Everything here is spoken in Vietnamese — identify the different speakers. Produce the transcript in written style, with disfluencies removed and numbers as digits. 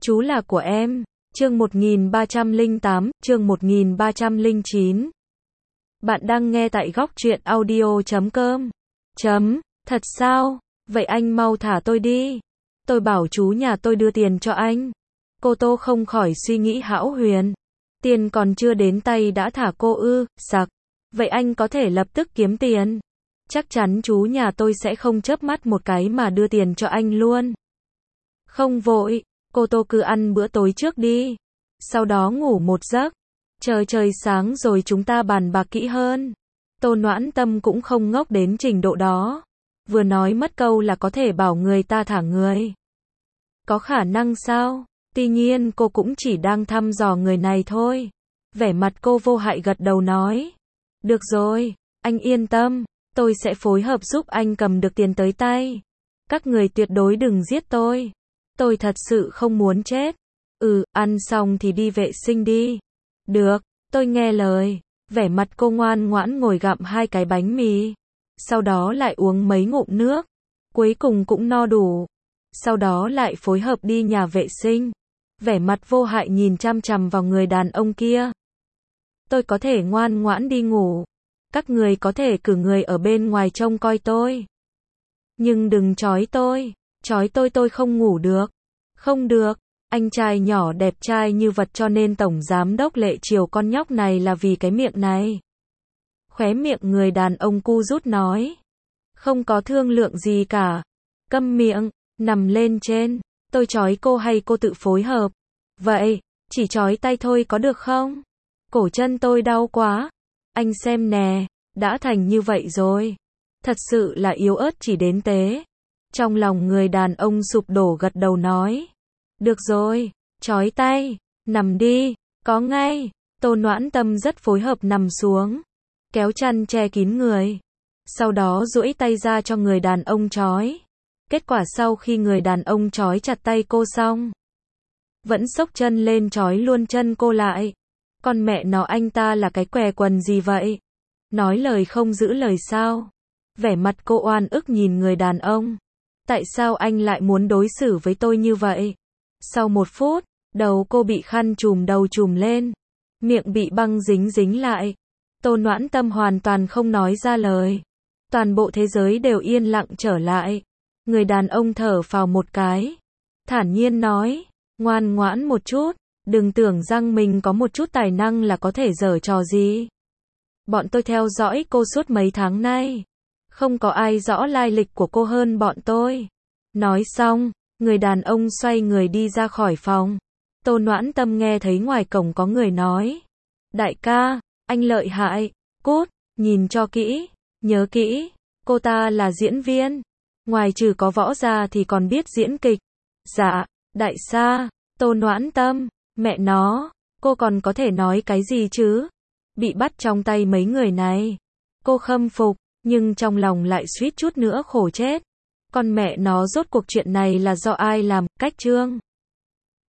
Speaker 1: Chú là của em. Chương 1308, chương 1309. Bạn đang nghe tại góc truyện audio.com. Thật sao? Vậy anh mau thả tôi đi. Tôi bảo chú nhà tôi đưa tiền cho anh. Cô Tô không khỏi suy nghĩ hão huyền. Tiền còn chưa đến tay đã thả cô ư? Sặc. Vậy anh có thể lập tức kiếm tiền. Chắc chắn chú nhà tôi sẽ không chớp mắt một cái mà đưa tiền cho anh luôn. Không vội, cô Tô cứ ăn bữa tối trước đi. Sau đó ngủ một giấc. Chờ trời sáng rồi chúng ta bàn bạc kỹ hơn. Tô Noãn Tâm cũng không ngốc đến trình độ đó. Vừa nói mất câu là có thể bảo người ta thả người. Có khả năng sao? Tuy nhiên cô cũng chỉ đang thăm dò người này thôi. Vẻ mặt cô vô hại gật đầu nói. Được rồi, anh yên tâm. Tôi sẽ phối hợp giúp anh cầm được tiền tới tay. Các người tuyệt đối đừng giết tôi. Tôi thật sự không muốn chết. Ăn xong thì đi vệ sinh đi. Được, tôi nghe lời. Vẻ mặt cô ngoan ngoãn ngồi gặm 2 cái bánh mì. Sau đó lại uống mấy ngụm nước. Cuối cùng cũng no đủ. Sau đó lại phối hợp đi nhà vệ sinh. Vẻ mặt vô hại nhìn chăm chằm vào người đàn ông kia. Tôi có thể ngoan ngoãn đi ngủ. Các người có thể cử người ở bên ngoài trông coi tôi. Nhưng đừng trói tôi không ngủ được. Không được, anh trai nhỏ đẹp trai như vật cho nên tổng giám đốc lệ chiều con nhóc này là vì cái miệng này. Khóe miệng người đàn ông cu rút nói. Không có thương lượng gì cả. Câm miệng, nằm lên trên. Tôi trói cô hay cô tự phối hợp? Vậy, chỉ trói tay thôi có được không? Cổ chân tôi đau quá. Anh xem nè, đã thành như vậy rồi. Thật sự là yếu ớt chỉ đến thế. Trong lòng người đàn ông sụp đổ gật đầu nói. Được rồi, trói tay, nằm đi, có ngay. Tô Noãn Tâm rất phối hợp nằm xuống. Kéo chăn che kín người. Sau đó duỗi tay ra cho người đàn ông trói. Kết quả sau khi người đàn ông trói chặt tay cô xong. Vẫn xốc chân lên trói luôn chân cô lại. Con mẹ nó anh ta là cái què quần gì vậy? Nói lời không giữ lời sao? Vẻ mặt cô oan ức nhìn người đàn ông. Tại sao anh lại muốn đối xử với tôi như vậy? Sau 1 phút, đầu cô bị khăn trùm đầu trùm lên. Miệng bị băng dính lại. Tô Noãn Tâm hoàn toàn không nói ra lời. Toàn bộ thế giới đều yên lặng trở lại. Người đàn ông thở phào một cái. Thản nhiên nói, ngoan ngoãn một chút. Đừng tưởng rằng mình có một chút tài năng là có thể giở trò gì. Bọn tôi theo dõi cô suốt mấy tháng nay. Không có ai rõ lai lịch của cô hơn bọn tôi. Nói xong, người đàn ông xoay người đi ra khỏi phòng. Tô Noãn Tâm nghe thấy ngoài cổng có người nói. Đại ca, anh lợi hại, cút, nhìn cho kỹ, nhớ kỹ, cô ta là diễn viên. Ngoài trừ có võ ra thì còn biết diễn kịch. Dạ, đại ca, Tô Noãn Tâm, mẹ nó, cô còn có thể nói cái gì chứ? Bị bắt trong tay mấy người này. Cô khâm phục, nhưng trong lòng lại suýt chút nữa khổ chết. Con mẹ nó rốt cuộc chuyện này là do ai làm, cách Trương